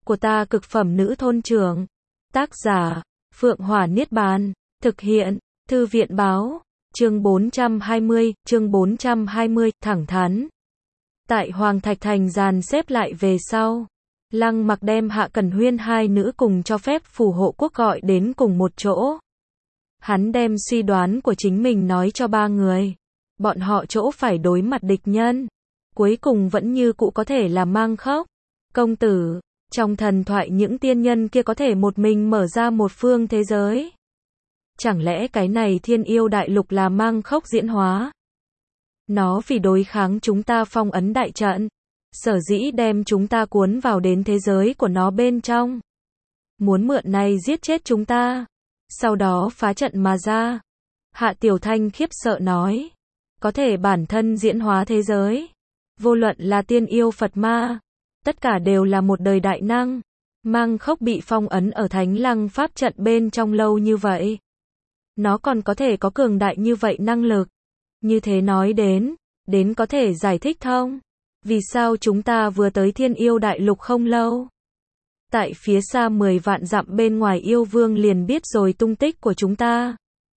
của ta cực phẩm nữ thôn trưởng. Tác giả, Phượng Hỏa Niết Bàn. Thực hiện, Thư viện báo. Chương 420, thẳng thắn. Tại Hoàng Thạch Thành dàn xếp lại về sau. Lăng Mặc đem Hạ Cẩn Huyên hai nữ cùng cho phép phù hộ quốc gọi đến cùng một chỗ. Hắn đem suy đoán của chính mình nói cho ba người. Bọn họ chỗ phải đối mặt địch nhân. Cuối cùng vẫn như cũ có thể là Mang Khốc. Công tử, trong thần thoại những tiên nhân kia có thể một mình mở ra một phương thế giới. Chẳng lẽ cái này Thiên Yêu Đại Lục là Mang Khốc diễn hóa? Nó vì đối kháng chúng ta phong ấn đại trận. Sở dĩ đem chúng ta cuốn vào đến thế giới của nó bên trong. Muốn mượn này giết chết chúng ta. Sau đó phá trận mà ra. Hạ Tiểu Thanh khiếp sợ nói. Có thể bản thân diễn hóa thế giới. Vô luận là tiên yêu Phật ma. Tất cả đều là một đời đại năng. Mang Khốc bị phong ấn ở Thánh Lăng Pháp trận bên trong lâu như vậy. Nó còn có thể có cường đại như vậy năng lực. Như thế nói đến có thể giải thích thông. Vì sao chúng ta vừa tới Thiên Yêu Đại Lục không lâu? Tại phía xa 10 vạn dặm bên ngoài yêu vương liền biết rồi tung tích của chúng ta.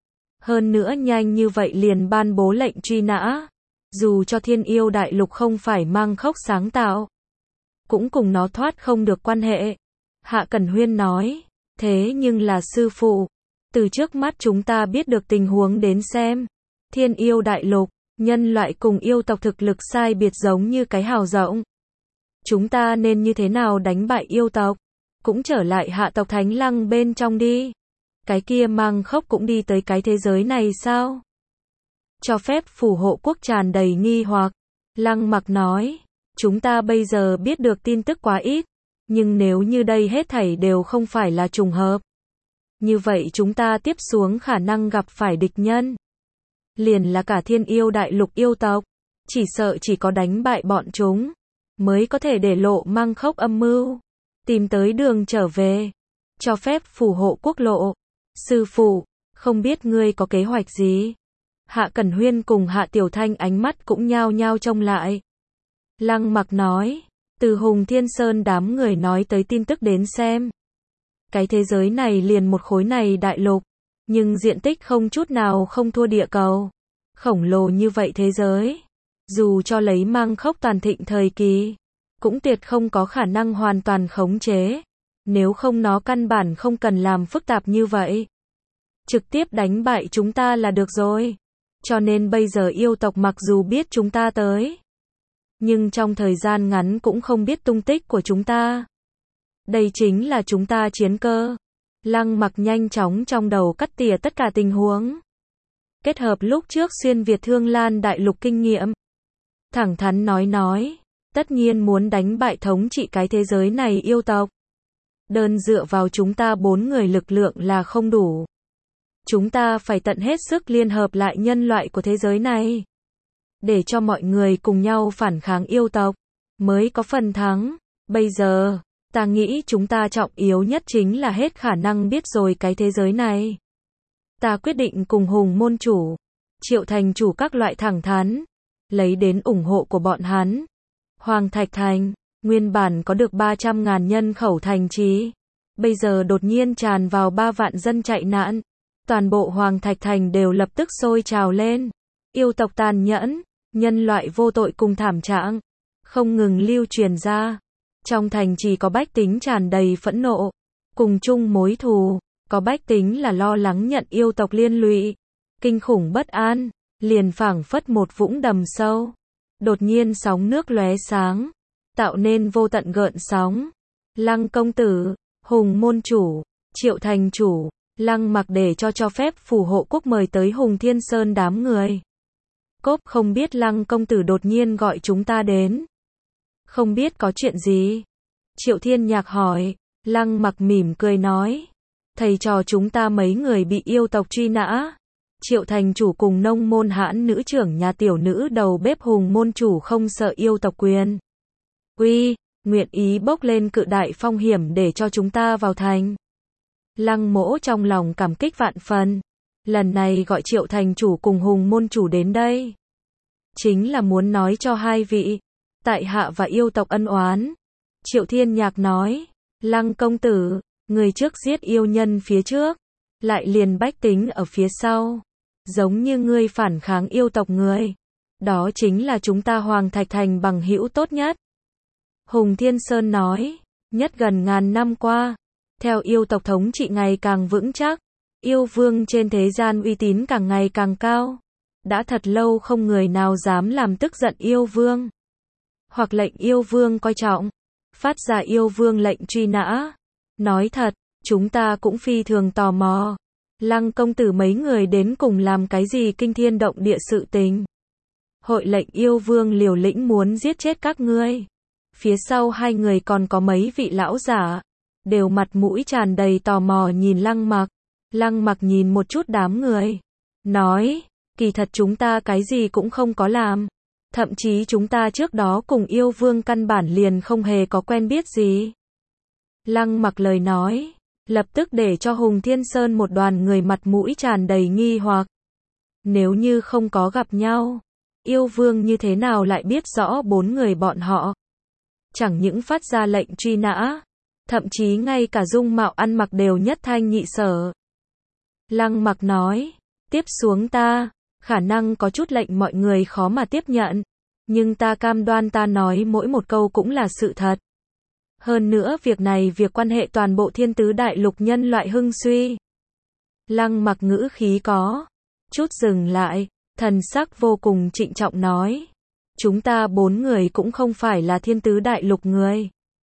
Hơn nữa nhanh như vậy liền ban bố lệnh truy nã. Dù cho Thiên Yêu Đại Lục không phải Mang Khốc sáng tạo. Cũng cùng nó thoát không được quan hệ. Hạ Cẩn Huyên nói. Thế nhưng là sư phụ. Từ trước mắt chúng ta biết được tình huống đến xem. Thiên Yêu Đại Lục. Nhân loại cùng yêu tộc thực lực sai biệt giống như cái hào rộng. Chúng ta nên như thế nào đánh bại yêu tộc? Cũng trở lại hạ tộc Thánh Lăng bên trong đi. Cái kia Mang Khốc cũng đi tới cái thế giới này sao? Cho phép phù hộ quốc tràn đầy nghi hoặc. Lăng Mặc nói. Chúng ta bây giờ biết được tin tức quá ít. Nhưng nếu như đây hết thảy đều không phải là trùng hợp. Như vậy chúng ta tiếp xuống khả năng gặp phải địch nhân. Liền là cả Thiên Yêu Đại Lục yêu tộc. Chỉ sợ chỉ có đánh bại bọn chúng. Mới có thể để lộ Mang Khốc âm mưu. Tìm tới đường trở về. Cho phép phù hộ quốc lộ. Sư phụ, không biết ngươi có kế hoạch gì? Hạ Cẩn Huyên cùng Hạ Tiểu Thanh ánh mắt cũng nhao nhao trông lại. Lăng Mặc nói. Từ Hùng Thiên Sơn đám người nói tới tin tức đến xem. Cái thế giới này liền một khối này đại lục. Nhưng diện tích không chút nào không thua địa cầu. Khổng lồ như vậy thế giới. Dù cho lấy Mang Khốc toàn thịnh thời kỳ. Cũng tuyệt không có khả năng hoàn toàn khống chế. Nếu không nó căn bản không cần làm phức tạp như vậy. Trực tiếp đánh bại chúng ta là được rồi. Cho nên bây giờ yêu tộc mặc dù biết chúng ta tới. Nhưng trong thời gian ngắn cũng không biết tung tích của chúng ta. Đây chính là chúng ta chiến cơ. Lăng Mặc nhanh chóng trong đầu cắt tỉa tất cả tình huống. Kết hợp lúc trước xuyên Việt Thương Lan Đại Lục kinh nghiệm. Thẳng thắn nói. Tất nhiên muốn đánh bại thống trị cái thế giới này yêu tộc. Đơn dựa vào chúng ta 4 người lực lượng là không đủ. Chúng ta phải tận hết sức liên hợp lại nhân loại của thế giới này. Để cho mọi người cùng nhau phản kháng yêu tộc. Mới có phần thắng. Bây giờ, ta nghĩ chúng ta trọng yếu nhất chính là hết khả năng biết rồi cái thế giới này. Ta quyết định cùng Hùng môn chủ, Triệu thành chủ các loại thẳng thắn. Lấy đến ủng hộ của bọn hắn. Hoàng Thạch Thành, nguyên bản có được 300.000 nhân khẩu thành trì. Bây giờ đột nhiên tràn vào 3 vạn dân chạy nạn. Toàn bộ Hoàng Thạch Thành đều lập tức sôi trào lên. Yêu tộc tàn nhẫn, nhân loại vô tội cùng thảm trạng. Không ngừng lưu truyền ra. Trong thành trì có bách tính tràn đầy phẫn nộ. Cùng chung mối thù. Có bách tính là lo lắng nhận yêu tộc liên lụy. Kinh khủng bất an. Liền phảng phất một vũng đầm sâu. Đột nhiên sóng nước lóe sáng. Tạo nên vô tận gợn sóng. Lăng công tử, Hùng môn chủ, Triệu thành chủ, Lăng Mặc để cho phép phù hộ quốc mời tới Hùng Thiên Sơn đám người. Cốp không biết Lăng công tử đột nhiên gọi chúng ta đến. Không biết có chuyện gì? Triệu Thiên Nhạc hỏi. Lăng Mặc mỉm cười nói. Thầy trò chúng ta mấy người bị yêu tộc truy nã. Triệu thành chủ cùng nông môn hãn nữ trưởng nhà tiểu nữ đầu bếp Hùng môn chủ không sợ yêu tộc quyền. Nguyện ý bốc lên cự đại phong hiểm để cho chúng ta vào thành. Lăng Mỗ trong lòng cảm kích vạn phần. Lần này gọi Triệu thành chủ cùng Hùng môn chủ đến đây. Chính là muốn nói cho hai vị. Tại hạ và yêu tộc ân oán. Triệu Thiên Nhạc nói. Lăng công tử, người trước giết yêu nhân phía trước, lại liền bách tính ở phía sau. Giống như ngươi phản kháng yêu tộc người. Đó chính là chúng ta Hoàng Thạch Thành bằng hữu tốt nhất. Hùng Thiên Sơn nói, nhất gần ngàn năm qua, theo yêu tộc thống trị ngày càng vững chắc, yêu vương trên thế gian uy tín càng ngày càng cao. Đã thật lâu không người nào dám làm tức giận yêu vương, hoặc lệnh yêu vương coi trọng, phát ra yêu vương lệnh truy nã. Nói thật, chúng ta cũng phi thường tò mò. Lăng công tử mấy người đến cùng làm cái gì kinh thiên động địa sự tình? Hội lệnh yêu vương liều lĩnh muốn giết chết các ngươi. Phía sau hai người còn có mấy vị lão giả, đều mặt mũi tràn đầy tò mò nhìn Lăng Mặc. Lăng Mặc nhìn một chút đám người, nói, kỳ thật chúng ta cái gì cũng không có làm. Thậm chí chúng ta trước đó cùng yêu vương căn bản liền không hề có quen biết gì. Lăng Mặc lời nói, lập tức để cho Hùng Thiên Sơn một đoàn người mặt mũi tràn đầy nghi hoặc. Nếu như không có gặp nhau, yêu vương như thế nào lại biết rõ bốn người bọn họ? Chẳng những phát ra lệnh truy nã, thậm chí ngay cả dung mạo ăn mặc đều nhất thanh nhị sở. Lăng Mặc nói, tiếp xuống ta, khả năng có chút lệnh mọi người khó mà tiếp nhận, nhưng ta cam đoan ta nói mỗi một câu cũng là sự thật. Hơn nữa việc này việc quan hệ toàn bộ thiên tứ đại lục nhân loại hưng suy. Lăng Mặc ngữ khí có chút dừng lại, thần sắc vô cùng trịnh trọng nói, chúng ta bốn người cũng không phải là thiên tứ đại lục người.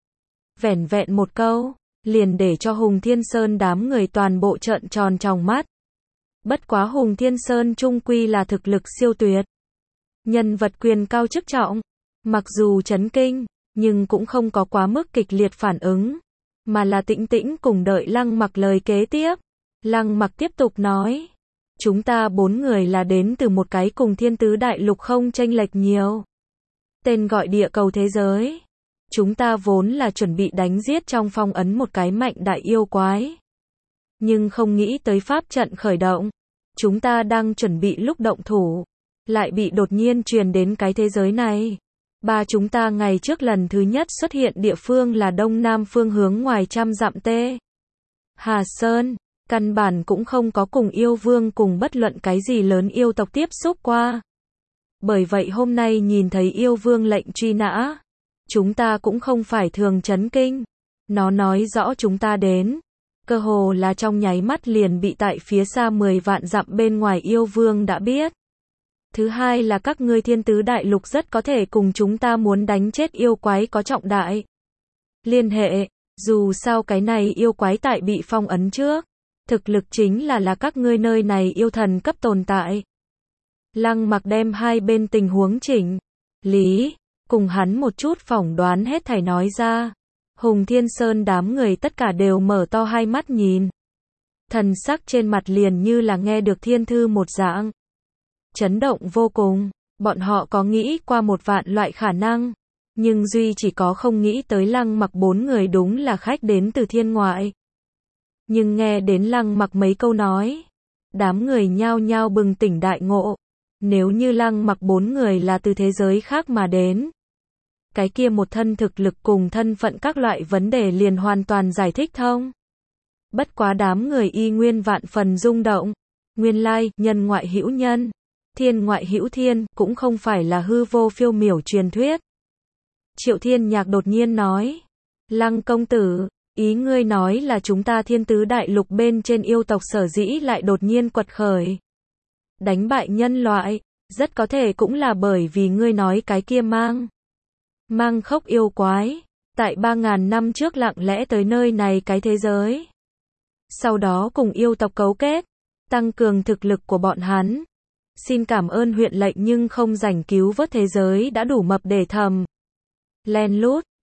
Vẻn vẹn một câu, liền để cho Hùng Thiên Sơn đám người toàn bộ trợn tròn tròng mắt. Bất quá Hùng Thiên Sơn trung quy là thực lực siêu tuyệt, nhân vật quyền cao chức trọng, mặc dù chấn kinh, nhưng cũng không có quá mức kịch liệt phản ứng, mà là tĩnh tĩnh cùng đợi Lăng Mặc lời kế tiếp. Lăng Mặc tiếp tục nói, chúng ta bốn người là đến từ một cái cùng thiên tứ đại lục không chênh lệch nhiều, tên gọi địa cầu thế giới. Chúng ta vốn là chuẩn bị đánh giết trong phong ấn một cái mạnh đại yêu quái, nhưng không nghĩ tới pháp trận khởi động. Chúng ta đang chuẩn bị lúc động thủ, lại bị đột nhiên truyền đến cái thế giới này. Chúng ta ngày trước lần thứ nhất xuất hiện địa phương là đông nam phương hướng ngoài trăm dặm tê. Hà Sơn, căn bản cũng không có cùng yêu vương cùng bất luận cái gì lớn yêu tộc tiếp xúc qua. Bởi vậy hôm nay nhìn thấy yêu vương lệnh truy nã, chúng ta cũng không phải thường chấn kinh. Nó nói rõ chúng ta đến, cơ hồ là trong nháy mắt liền bị tại phía xa 10 vạn dặm bên ngoài yêu vương đã biết. Thứ hai là các ngươi thiên tứ đại lục rất có thể cùng chúng ta muốn đánh chết yêu quái có trọng đại liên hệ, dù sao cái này yêu quái tại bị phong ấn trước, thực lực chính là các ngươi nơi này yêu thần cấp tồn tại. Lăng Mặc đem hai bên tình huống chỉnh lý, cùng hắn một chút phỏng đoán hết thảy nói ra. Hùng Thiên Sơn đám người tất cả đều mở to hai mắt nhìn. Thần sắc trên mặt liền như là nghe được thiên thư một dạng. Chấn động vô cùng, bọn họ có nghĩ qua một vạn loại khả năng, nhưng duy chỉ có không nghĩ tới Lăng Mặc bốn người đúng là khách đến từ thiên ngoại. Nhưng nghe đến Lăng Mặc mấy câu nói, đám người nhao nhao bừng tỉnh đại ngộ. Nếu như Lăng Mặc bốn người là từ thế giới khác mà đến, cái kia một thân thực lực cùng thân phận các loại vấn đề liền hoàn toàn giải thích thông. Bất quá đám người y nguyên vạn phần rung động. Nguyên lai, nhân ngoại hữu nhân, thiên ngoại hữu thiên, cũng không phải là hư vô phiêu miểu truyền thuyết. Triệu Thiên Nhạc đột nhiên nói, Lăng công tử, ý ngươi nói là chúng ta thiên tứ đại lục bên trên yêu tộc sở dĩ lại đột nhiên quật khởi, đánh bại nhân loại, rất có thể cũng là bởi vì ngươi nói cái kia mang khốc yêu quái, tại 3.000 năm trước lặng lẽ tới nơi này cái thế giới. Sau đó cùng yêu tộc cấu kết, tăng cường thực lực của bọn hắn. Xin cảm ơn huyện lệnh nhưng không rảnh cứu vớt thế giới đã đủ mập để thầm. Len lút,